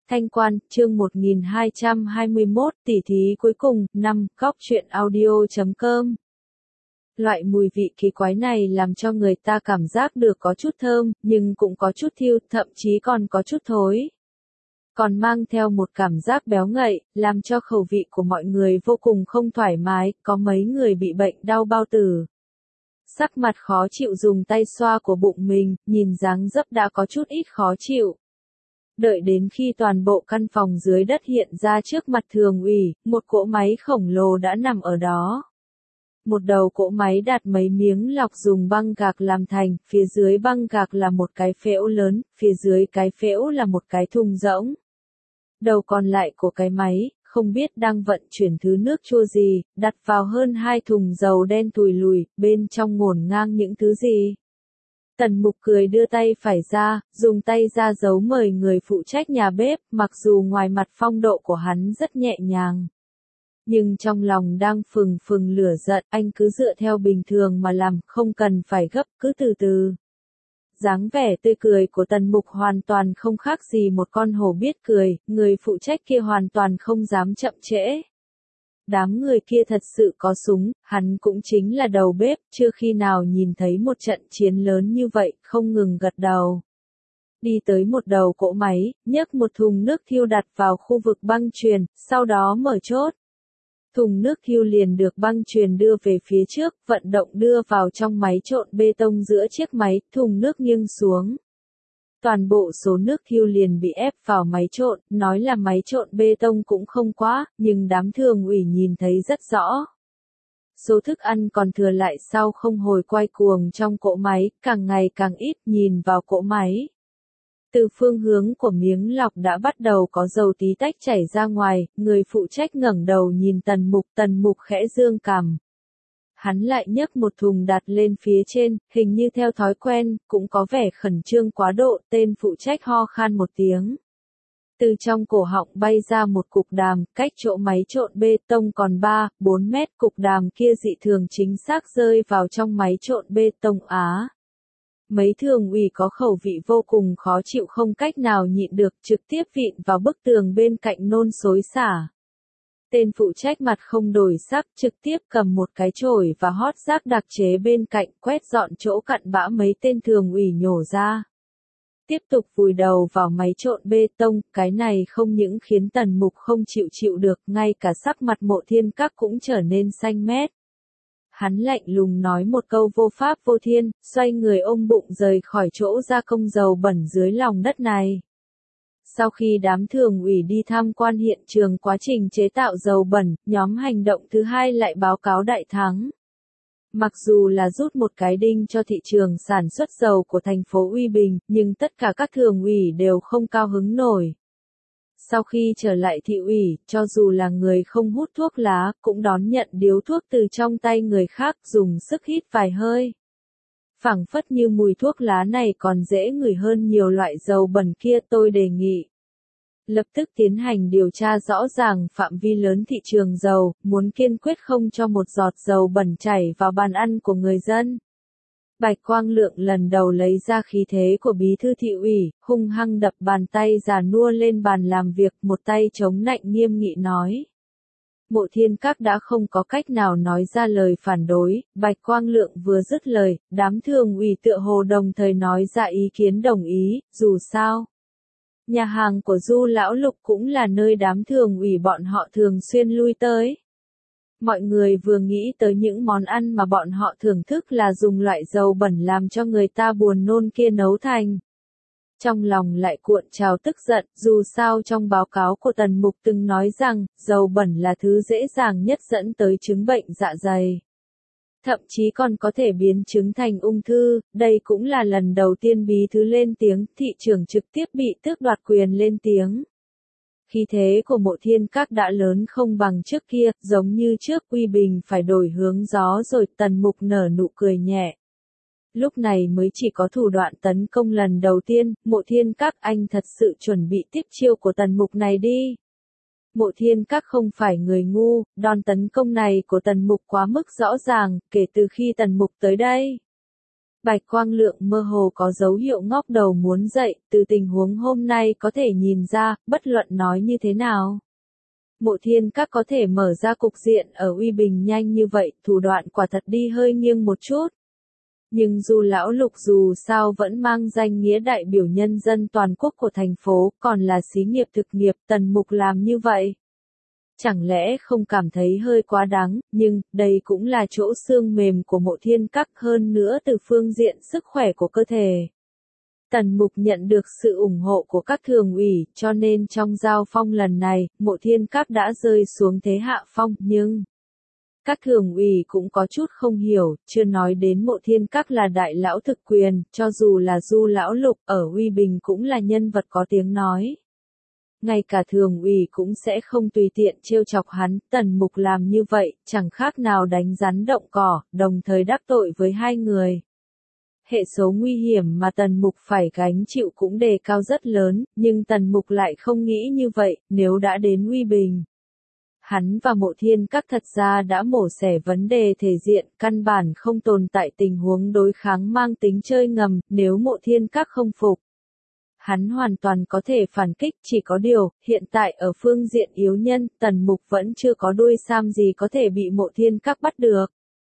Thanh Quan, chương 1221, tỉ thí cuối cùng, 5, góc truyện audio.com. Loại mùi vị kỳ quái này làm cho người ta cảm giác được có chút thơm, nhưng cũng có chút thiêu, thậm chí còn có chút thối. Còn mang theo một cảm giác béo ngậy, làm cho khẩu vị của mọi người vô cùng không thoải mái, có mấy người bị bệnh đau bao tử. Sắc mặt khó chịu dùng tay xoa của bụng mình, nhìn dáng dấp đã có chút ít khó chịu. Đợi đến khi toàn bộ căn phòng dưới đất hiện ra trước mặt thường ủy, một cỗ máy khổng lồ đã nằm ở đó. Một đầu cỗ máy đặt mấy miếng lọc dùng băng gạc làm thành, phía dưới băng gạc là một cái phễu lớn, phía dưới cái phễu là một cái thùng rỗng. Đầu còn lại của cái máy, không biết đang vận chuyển thứ nước chua gì, đặt vào hơn 2 thùng dầu đen thùi lùi, bên trong ngổn ngang những thứ gì. Tần Mục cười đưa tay phải ra, dùng tay ra dấu mời người phụ trách nhà bếp, mặc dù ngoài mặt phong độ của hắn rất nhẹ nhàng. Nhưng trong lòng đang phừng phừng lửa giận, anh cứ dựa theo bình thường mà làm, không cần phải gấp, cứ từ từ. Dáng vẻ tươi cười của Tần Mục hoàn toàn không khác gì một con hổ biết cười, người phụ trách kia hoàn toàn không dám chậm trễ. Đám người kia thật sự có súng, hắn cũng chính là đầu bếp, chưa khi nào nhìn thấy một trận chiến lớn như vậy, không ngừng gật đầu. Đi tới một đầu cỗ máy, nhấc một thùng nước thiêu đặt vào khu vực băng chuyền, sau đó mở chốt. Thùng nước thiêu liền được băng chuyền đưa về phía trước, vận động đưa vào trong máy trộn bê tông giữa chiếc máy, thùng nước nghiêng xuống. Toàn bộ số nước thiêu liền bị ép vào máy trộn, nói là máy trộn bê tông cũng không quá, nhưng đám thường ủy nhìn thấy rất rõ. Số thức ăn còn thừa lại sau không hồi quay cuồng trong cỗ máy, càng ngày càng ít, nhìn vào cỗ máy. Từ phương hướng của miếng lọc đã bắt đầu có dầu tí tách chảy ra ngoài, người phụ trách ngẩng đầu nhìn Tần Mục khẽ dương cằm. Hắn lại nhấc một thùng đặt lên phía trên, hình như theo thói quen, cũng có vẻ khẩn trương quá độ, tên phụ trách ho khan một tiếng. Từ trong cổ họng bay ra một cục đàm, cách chỗ máy trộn bê tông còn 3-4 mét, cục đàm kia dị thường chính xác rơi vào trong máy trộn bê tông Á. Mấy thường ủy có khẩu vị vô cùng khó chịu không cách nào nhịn được, trực tiếp vịn vào bức tường bên cạnh nôn xối xả. Tên phụ trách mặt không đổi sắc, trực tiếp cầm một cái chổi và hót rác đặc chế bên cạnh, quét dọn chỗ cặn bã mấy tên thường ủy nhổ ra. Tiếp tục vùi đầu vào máy trộn bê tông, cái này không những khiến Tần Mục không chịu được, ngay cả sắc mặt Mộ Thiên Các cũng trở nên xanh mét. Hắn lạnh lùng nói một câu vô pháp vô thiên, xoay người ôm bụng rời khỏi chỗ gia công dầu bẩn dưới lòng đất này. Sau khi đám thường ủy đi tham quan hiện trường quá trình chế tạo dầu bẩn, nhóm hành động thứ hai lại báo cáo đại thắng. Mặc dù là rút một cái đinh cho thị trường sản xuất dầu của thành phố Uy Bình, nhưng tất cả các thường ủy đều không cao hứng nổi. Sau khi trở lại thị ủy, cho dù là người không hút thuốc lá, cũng đón nhận điếu thuốc từ trong tay người khác, dùng sức hít vài hơi. Phảng phất như mùi thuốc lá này còn dễ ngửi hơn nhiều loại dầu bẩn kia, tôi đề nghị lập tức tiến hành điều tra rõ ràng phạm vi lớn thị trường dầu, muốn kiên quyết không cho một giọt dầu bẩn chảy vào bàn ăn của người dân. Bạch Quang Lượng lần đầu lấy ra khí thế của bí thư thị ủy, hung hăng đập bàn tay già nua lên bàn làm việc, một tay chống nạnh nghiêm nghị nói. Mộ Thiên Các đã không có cách nào nói ra lời phản đối, Bạch Quang Lượng vừa dứt lời, đám thường ủy tựa hồ đồng thời nói ra ý kiến đồng ý, dù sao. Nhà hàng của Du Lão Lục cũng là nơi đám thường ủy bọn họ thường xuyên lui tới. Mọi người vừa nghĩ tới những món ăn mà bọn họ thưởng thức là dùng loại dầu bẩn làm cho người ta buồn nôn kia nấu thành. Trong lòng lại cuộn trào tức giận, dù sao trong báo cáo của Tần Mục từng nói rằng, dầu bẩn là thứ dễ dàng nhất dẫn tới chứng bệnh dạ dày. Thậm chí còn có thể biến chứng thành ung thư, đây cũng là lần đầu tiên bí thư lên tiếng, thị trưởng trực tiếp bị tước đoạt quyền lên tiếng. Khí thế của Mộ Thiên Các đã lớn không bằng trước kia, giống như trước Uy Bình phải đổi hướng gió rồi, Tần Mục nở nụ cười nhẹ. Lúc này mới chỉ có thủ đoạn tấn công lần đầu tiên, Mộ Thiên Các anh thật sự chuẩn bị tiếp chiêu của Tần Mục này đi. Mộ Thiên Các không phải người ngu, đòn tấn công này của Tần Mục quá mức rõ ràng, kể từ khi Tần Mục tới đây. Bạch Quang Lượng mơ hồ có dấu hiệu ngóc đầu muốn dậy, từ tình huống hôm nay có thể nhìn ra, bất luận nói như thế nào. Mộ Thiên Các có thể mở ra cục diện ở Uy Bình nhanh như vậy, thủ đoạn quả thật đi hơi nghiêng một chút. Nhưng dù lão Lục dù sao vẫn mang danh nghĩa đại biểu nhân dân toàn quốc của thành phố, còn là xí nghiệp thực nghiệp, Tần Mục làm như vậy. Chẳng lẽ không cảm thấy hơi quá đáng, nhưng, đây cũng là chỗ xương mềm của Mộ Thiên Các hơn nữa từ phương diện sức khỏe của cơ thể. Tần Mục nhận được sự ủng hộ của các thường ủy, cho nên trong giao phong lần này, Mộ Thiên Các đã rơi xuống thế hạ phong, nhưng các thường ủy cũng có chút không hiểu, chưa nói đến Mộ Thiên Các là đại lão thực quyền, cho dù là Du lão Lục ở Uy Bình cũng là nhân vật có tiếng nói. Ngay cả thường ủy cũng sẽ không tùy tiện trêu chọc hắn, Tần Mục làm như vậy, chẳng khác nào đánh rắn động cỏ, đồng thời đắc tội với hai người. Hệ số nguy hiểm mà Tần Mục phải gánh chịu cũng đề cao rất lớn, nhưng Tần Mục lại không nghĩ như vậy, nếu đã đến Uy Bình. Hắn và Mộ Thiên Các thật ra đã mổ xẻ vấn đề thể diện, căn bản không tồn tại tình huống đối kháng mang tính chơi ngầm, nếu Mộ Thiên Các không phục. Hắn hoàn toàn có thể phản kích, chỉ có điều, hiện tại ở phương diện yếu nhân, Tần Mục vẫn chưa có đuôi sam gì có thể bị Mộ Thiên Các bắt được.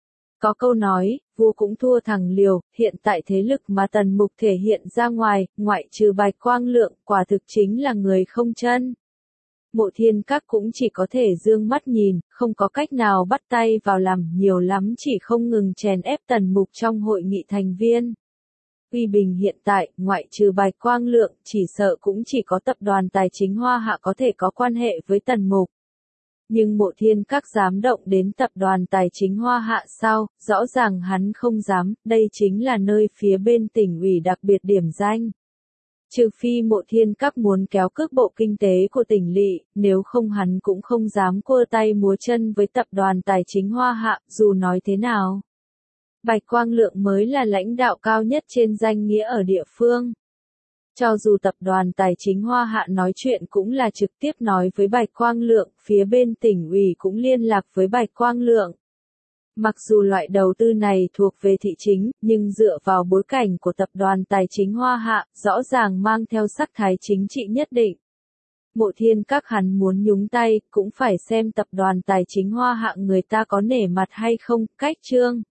Có câu nói, vua cũng thua thằng liều, hiện tại thế lực mà Tần Mục thể hiện ra ngoài, ngoại trừ Bạch Quang Lượng, quả thực chính là người không chân. Mộ Thiên Các cũng chỉ có thể dương mắt nhìn, không có cách nào bắt tay vào làm, nhiều lắm chỉ không ngừng chèn ép Tần Mục trong hội nghị thành viên. Uy Bình hiện tại, ngoại trừ Bạch Quang Lượng, chỉ sợ cũng chỉ có tập đoàn tài chính Hoa Hạ có thể có quan hệ với Tần Mục. Nhưng Mộ Thiên Các dám động đến tập đoàn tài chính Hoa Hạ sao, rõ ràng hắn không dám, đây chính là nơi phía bên tỉnh ủy đặc biệt điểm danh. Trừ phi Mộ Thiên Các muốn kéo cước bộ kinh tế của tỉnh lỵ, nếu không hắn cũng không dám cua tay múa chân với tập đoàn tài chính Hoa Hạ, dù nói thế nào. Bạch Quang Lượng mới là lãnh đạo cao nhất trên danh nghĩa ở địa phương. Cho dù tập đoàn tài chính Hoa Hạ nói chuyện cũng là trực tiếp nói với Bạch Quang Lượng, phía bên tỉnh ủy cũng liên lạc với Bạch Quang Lượng. Mặc dù loại đầu tư này thuộc về thị chính, nhưng dựa vào bối cảnh của tập đoàn tài chính Hoa Hạ, rõ ràng mang theo sắc thái chính trị nhất định. Mộ Thiên Các hắn muốn nhúng tay, cũng phải xem tập đoàn tài chính Hoa Hạ người ta có nể mặt hay không, cách chương.